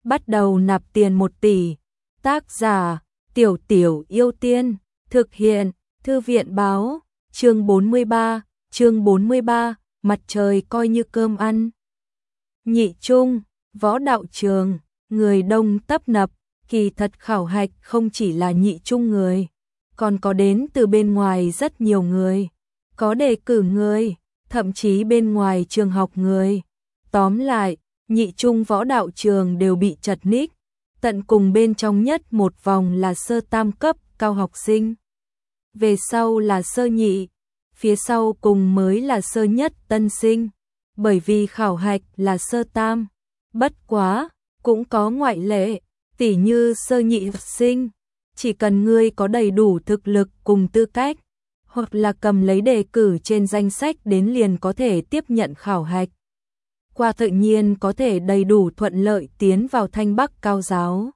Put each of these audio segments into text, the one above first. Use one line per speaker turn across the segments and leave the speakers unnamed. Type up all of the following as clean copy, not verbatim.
bắt đầu nạp tiền 1 tỷ. Tác giả: Tiểu Tiểu Yêu Tiên, thực hiện: Thư viện báo, chương 43, mặt trời coi như cơm ăn. Nhị trung, võ đạo trường, người đông tấp nập, kỳ thật khảo hạch không chỉ là nhị trung người, còn có đến từ bên ngoài rất nhiều người, có đề cử người, thậm chí bên ngoài trường học người. Tóm lại, nhị trung võ đạo trường đều bị chật ních, tận cùng bên trong nhất một vòng là sơ tam cấp cao học sinh. Về sau là sơ nhị, phía sau cùng mới là sơ nhất tân sinh, bởi vì khảo hạch là sơ tam. Bất quá, cũng có ngoại lệ, tỉ như sơ nhị sinh, chỉ cần ngươi có đầy đủ thực lực cùng tư cách, hoặc là cầm lấy đề cử trên danh sách đến liền có thể tiếp nhận khảo hạch. Qua tự nhiên có thể đầy đủ thuận lợi tiến vào Thanh Bắc cao giáo.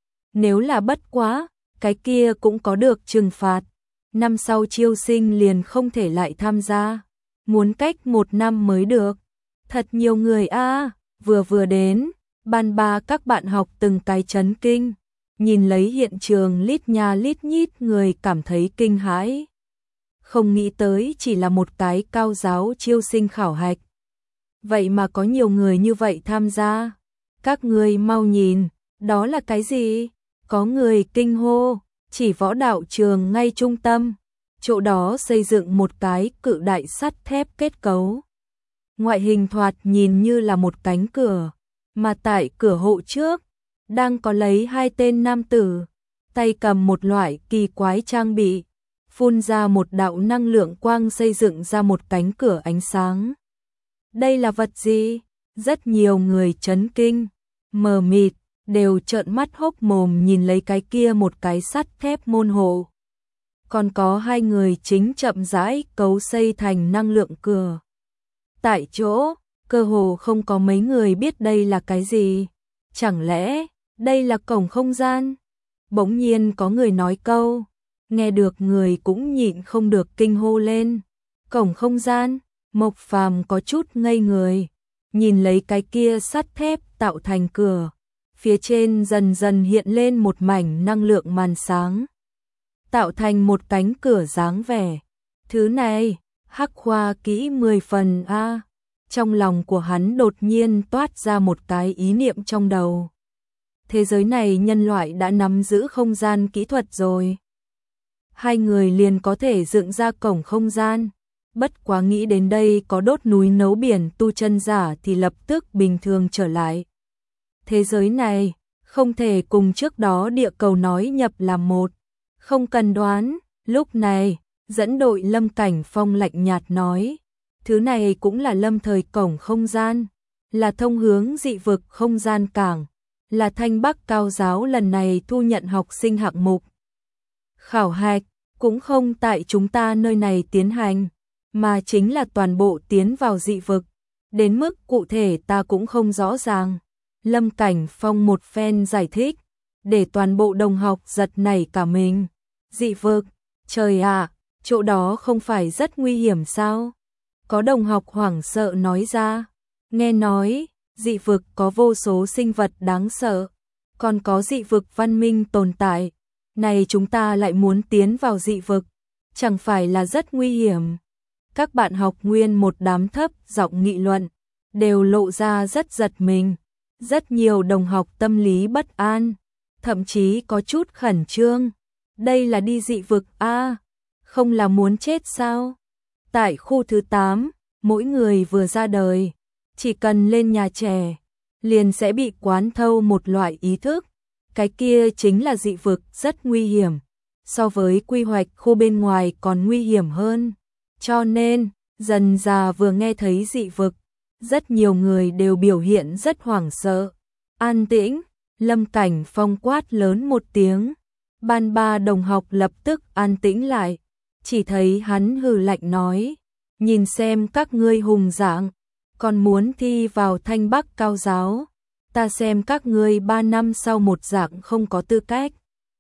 Nếu là bất quá, cái kia cũng có được trừng phạt. Năm sau chiêu sinh liền không thể lại tham gia, muốn cách 1 năm mới được. Thật nhiều người a, vừa đến, ban ba các bạn học từng cái chấn kinh, nhìn lấy hiện trường lít nha lít nhít người cảm thấy kinh hãi. Không nghĩ tới chỉ là một cái cao giáo chiêu sinh khảo hạch. Vậy mà có nhiều người như vậy tham gia. Các người mau nhìn, đó là cái gì? Có người kinh hô, chỉ võ đạo trường ngay trung tâm, chỗ đó xây dựng một cái cự đại sắt thép kết cấu. Ngoại hình thoạt nhìn như là một cánh cửa, mà tại cửa hộ trước, đang có lấy 2 tên nam tử, tay cầm một loại kỳ quái trang bị, phun ra một đạo năng lượng quang xây dựng ra một cánh cửa ánh sáng. Đây là vật gì? Rất nhiều người chấn kinh, mờ mịt, đều trợn mắt hốc mồm nhìn lấy cái kia một cái sắt thép môn hộ. Còn có 2 người chính chậm rãi cấu xây thành năng lượng cửa. Tại chỗ, cơ hồ không có mấy người biết đây là cái gì. Chẳng lẽ, đây là cổng không gian? Bỗng nhiên có người nói câu, nghe được người cũng nhịn không được kinh hô lên. Cổng không gian? Mộc Phàm có chút ngây người, nhìn lấy cái kia sắt thép tạo thành cửa, phía trên dần dần hiện lên một mảnh năng lượng màn sáng, tạo thành một cánh cửa dáng vẻ. Thứ này, hắc khoa kỹ 10 phần a. Trong lòng của hắn đột nhiên toát ra một cái ý niệm trong đầu. Thế giới này nhân loại đã nắm giữ không gian kỹ thuật rồi. 2 người liền có thể dựng ra cổng không gian. Bất quá nghĩ đến đây có đốt núi nấu biển tu chân giả thì lập tức bình thường trở lại. Thế giới này không thể cùng trước đó địa cầu nói nhập làm một. Không cần đoán, lúc này dẫn đội Lâm Cảnh Phong lạnh nhạt nói, thứ này cũng là lâm thời cổng không gian, là thông hướng dị vực không gian cảng, là Thanh Bắc cao giáo lần này thu nhận học sinh hạng mục. Khảo hạch cũng không tại chúng ta nơi này tiến hành, mà chính là toàn bộ tiến vào dị vực. Đến mức cụ thể ta cũng không rõ ràng. Lâm Cảnh Phong một phen giải thích, để toàn bộ đồng học giật nảy cả mình. Dị vực, trời ạ, chỗ đó không phải rất nguy hiểm sao? Có đồng học hoảng sợ nói ra. Nghe nói, dị vực có vô số sinh vật đáng sợ, còn có dị vực văn minh tồn tại. Này chúng ta lại muốn tiến vào dị vực, chẳng phải là rất nguy hiểm? Các bạn học nguyên một đám thấp giọng nghị luận, đều lộ ra rất giật mình. Rất nhiều đồng học tâm lý bất an, thậm chí có chút khẩn trương. Đây là đi dị vực a, không là muốn chết sao? Tại khu thứ 8, mỗi người vừa ra đời, chỉ cần lên nhà trẻ, liền sẽ bị quán thâu một loại ý thức. Cái kia chính là dị vực rất nguy hiểm, so với quy hoạch khu bên ngoài còn nguy hiểm hơn. Cho nên, dần dà vừa nghe thấy dị vực, rất nhiều người đều biểu hiện rất hoảng sợ. An tĩnh, Lâm Cảnh Phong quát lớn một tiếng. Ban ba đồng học lập tức an tĩnh lại. Chỉ thấy hắn hừ lạnh nói, nhìn xem các ngươi hùng dạng, còn muốn thi vào Thanh Bắc cao giáo. Ta xem các ngươi 3 năm sau một dạng không có tư cách.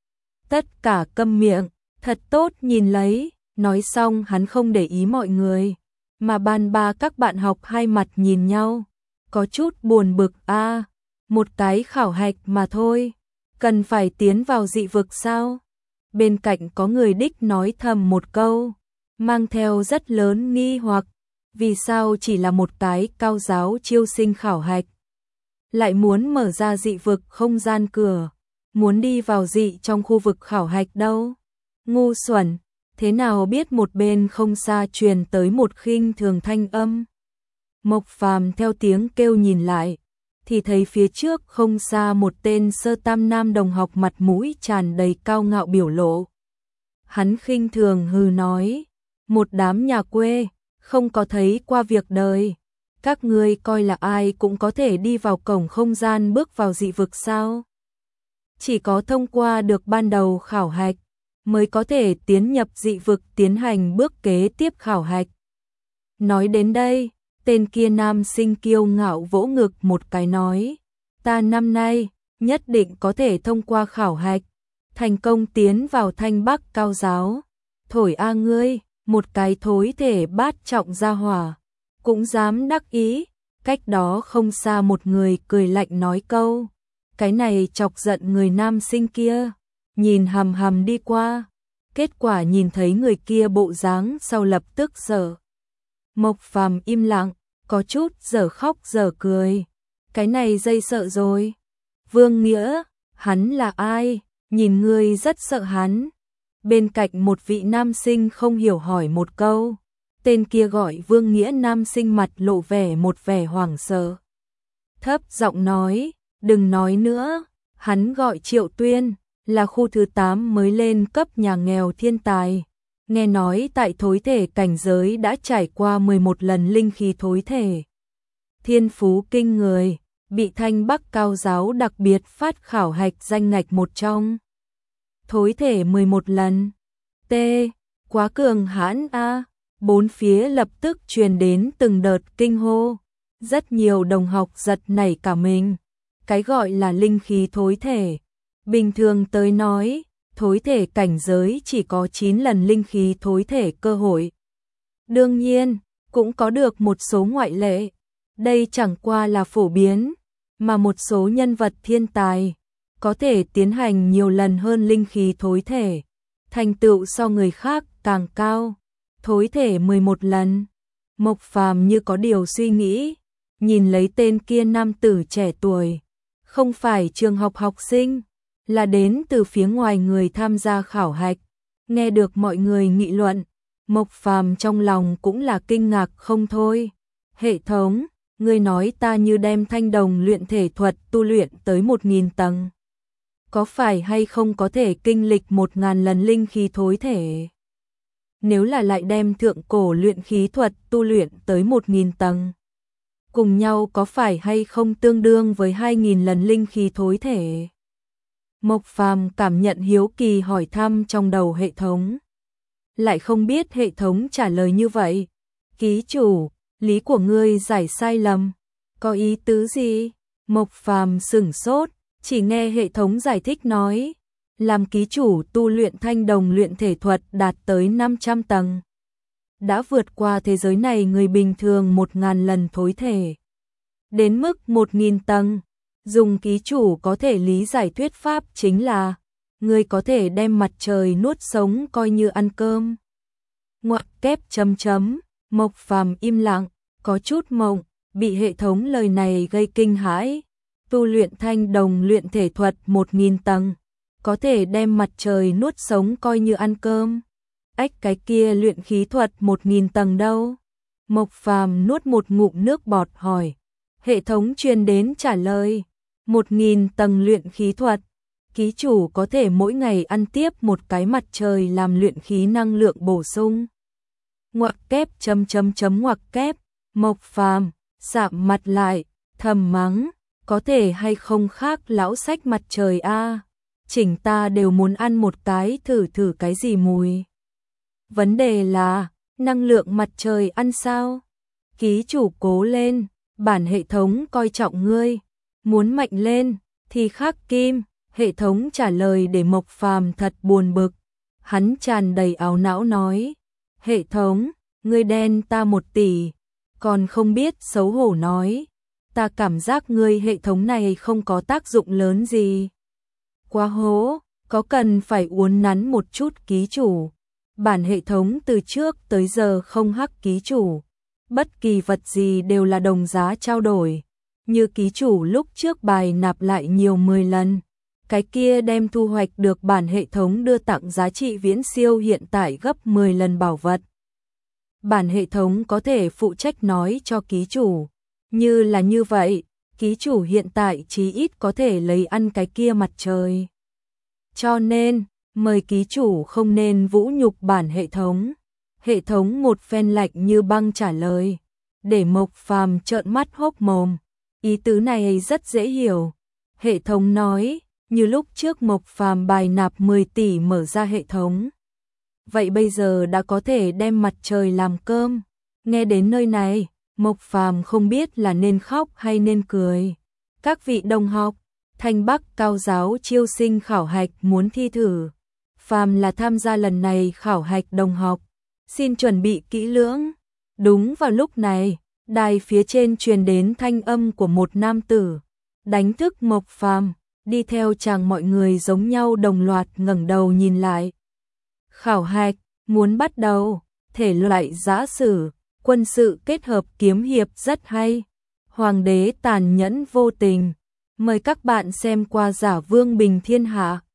Tất cả câm miệng, thật tốt nhìn lấy. Nói xong hắn không để ý mọi người, mà ban ba các bạn học hai mặt nhìn nhau, có chút buồn bực a. Một cái khảo hạch mà thôi, cần phải tiến vào dị vực sao? Bên cạnh có người đích nói thầm một câu, mang theo rất lớn nghi hoặc, vì sao chỉ là một cái cao giáo chiêu sinh khảo hạch, lại muốn mở ra dị vực không gian cửa, muốn đi vào dị trong khu vực khảo hạch đâu? Ngu xuẩn, thế nào biết? Một bên không xa truyền tới một khinh thường thanh âm. Mộc Phàm theo tiếng kêu nhìn lại, thì thấy phía trước không xa một tên sơ tam nam đồng học mặt mũi tràn đầy cao ngạo biểu lộ. Hắn khinh thường hừ nói, một đám nhà quê, không có thấy qua việc đời. Các ngươi coi là ai cũng có thể đi vào cổng không gian bước vào dị vực sao? Chỉ có thông qua được ban đầu khảo hạch, mới có thể tiến nhập dị vực tiến hành bước kế tiếp khảo hạch. Nói đến đây, tên kia nam sinh kiêu ngạo vỗ ngực một cái nói, ta năm nay nhất định có thể thông qua khảo hạch, thành công tiến vào Thanh Bắc cao giáo. Thổi a ngươi, một cái thối thể bát trọng gia hỏa, cũng dám đắc ý. Cách đó không xa một người cười lạnh nói câu, cái này chọc giận người nam sinh kia, nhìn hằm hằm đi qua, kết quả nhìn thấy người kia bộ dáng sau lập tức sợ. Mộc Phàm im lặng, có chút dở khóc dở cười, cái này dây sợ rồi. Vương Nghĩa, hắn là ai? Nhìn ngươi rất sợ hắn. Bên cạnh một vị nam sinh không hiểu hỏi một câu, tên kia gọi Vương Nghĩa nam sinh mặt lộ vẻ một vẻ hoảng sợ. Thấp giọng nói, đừng nói nữa, hắn gọi Triệu Tuyên, là khu thứ 8 mới lên cấp nhà nghèo thiên tài. Nghe nói tại thối thể cảnh giới đã trải qua 11 lần linh khí thối thể. Thiên phú kinh người, bị Thanh Bắc cao giáo đặc biệt phát khảo hạch danh ngạch một trong. Thối thể 11 lần. T. Quá cường hãn a. Bốn phía lập tức truyền đến từng đợt kinh hô. Rất nhiều đồng học giật nảy cả mình. Cái gọi là linh khí thối thể, bình thường tới nói, thối thể cảnh giới chỉ có 9 lần linh khí thối thể cơ hội. Đương nhiên, cũng có được một số ngoại lệ. Đây chẳng qua là phổ biến, mà một số nhân vật thiên tài có thể tiến hành nhiều lần hơn linh khí thối thể, thành tựu so người khác càng cao. Thối thể 11 lần. Mộc Phàm như có điều suy nghĩ, nhìn lấy tên kia nam tử trẻ tuổi, không phải trường học học sinh, là đến từ phía ngoài người tham gia khảo hạch. Nghe được mọi người nghị luận, Mộc Phàm trong lòng cũng là kinh ngạc không thôi. Hệ thống, ngươi nói ta như đem thanh đồng luyện thể thuật tu luyện tới 1000 tầng, có phải hay không có thể kinh lịch 1000 lần linh khí thối thể? Nếu là lại đem thượng cổ luyện khí thuật tu luyện tới 1000 tầng, cùng nhau có phải hay không tương đương với 2000 lần linh khí thối thể? Mộc Phàm cảm nhận hiếu kỳ hỏi thăm trong đầu hệ thống. Lại không biết hệ thống trả lời như vậy. Ký chủ, lý của ngươi giải sai lầm. Có ý tứ gì? Mộc Phàm sửng sốt, chỉ nghe hệ thống giải thích nói. Làm ký chủ tu luyện thanh đồng luyện thể thuật đạt tới 500 tầng. Đã vượt qua thế giới này người bình thường 1000 lần thối thể. Đến mức 1000 tầng, dùng ký chủ có thể lý giải thuyết pháp chính là người có thể đem mặt trời nuốt sống coi như ăn cơm. Ngoặc kép chấm chấm, Mộc Phàm im lặng, có chút mộng, bị hệ thống lời này gây kinh hãi. Tu luyện thanh đồng luyện thể thuật 1000 tầng, có thể đem mặt trời nuốt sống coi như ăn cơm. Ách, cái kia luyện khí thuật 1000 tầng đâu? Mộc Phàm nuốt một ngụm nước bọt hỏi. Hệ thống truyền đến trả lời, 1000 tầng luyện khí thuật, ký chủ có thể mỗi ngày ăn tiếp một cái mặt trời làm luyện khí năng lượng bổ sung. Ngoặc kép chấm chấm chấm ngoặc kép, Mộc Phàm sạm mặt lại, thầm mắng, có thể hay không khác lão sách mặt trời a, chỉnh ta đều muốn ăn một cái thử thử cái gì mùi. Vấn đề là, năng lượng mặt trời ăn sao? Ký chủ cố lên, bản hệ thống coi trọng ngươi, muốn mạnh lên thì khắc kim. Hệ thống trả lời để Mộc Phàm thật buồn bực. Hắn tràn đầy áo não nói, hệ thống, ngươi đen ta 1 tỷ, còn không biết xấu hổ nói, ta cảm giác ngươi hệ thống này không có tác dụng lớn gì. Quá hố, có cần phải uốn nắn một chút ký chủ. Bản hệ thống từ trước tới giờ không hắc ký chủ. Bất kỳ vật gì đều là đồng giá trao đổi. Như ký chủ lúc trước bài nạp lại nhiều 10 lần. Cái kia đem thu hoạch được bản hệ thống đưa tặng giá trị viễn siêu hiện tại gấp 10 lần bảo vật. Bản hệ thống có thể phụ trách nói cho ký chủ. Như là như vậy, ký chủ hiện tại chí ít có thể lấy ăn cái kia mặt trời. Cho nên, mời ký chủ không nên vũ nhục bản hệ thống. Hệ thống một phen lạnh như băng trả lời. Để Mộc Phàm trợn mắt hốc mồm. Ý tứ này rất dễ hiểu. Hệ thống nói, như lúc trước Mộc Phàm bài nạp 10 tỷ mở ra hệ thống. Vậy bây giờ đã có thể đem mặt trời làm cơm. Nghe đến nơi này, Mộc Phàm không biết là nên khóc hay nên cười. Các vị đồng học, Thanh Bắc Cao giáo chiêu sinh khảo hạch muốn thi thử. Phàm là tham gia lần này khảo hạch đồng học, xin chuẩn bị kỹ lưỡng. Đúng vào lúc này, đài phía trên truyền đến thanh âm của một nam tử, đánh thức Mộc Phàm, đi theo chàng mọi người giống nhau đồng loạt ngẩng đầu nhìn lại. Khảo hạch muốn bắt đầu, thể loại giã sử, quân sự kết hợp kiếm hiệp rất hay. Hoàng đế tàn nhẫn vô tình, mời các bạn xem qua Giả Vương Bình Thiên Hạ.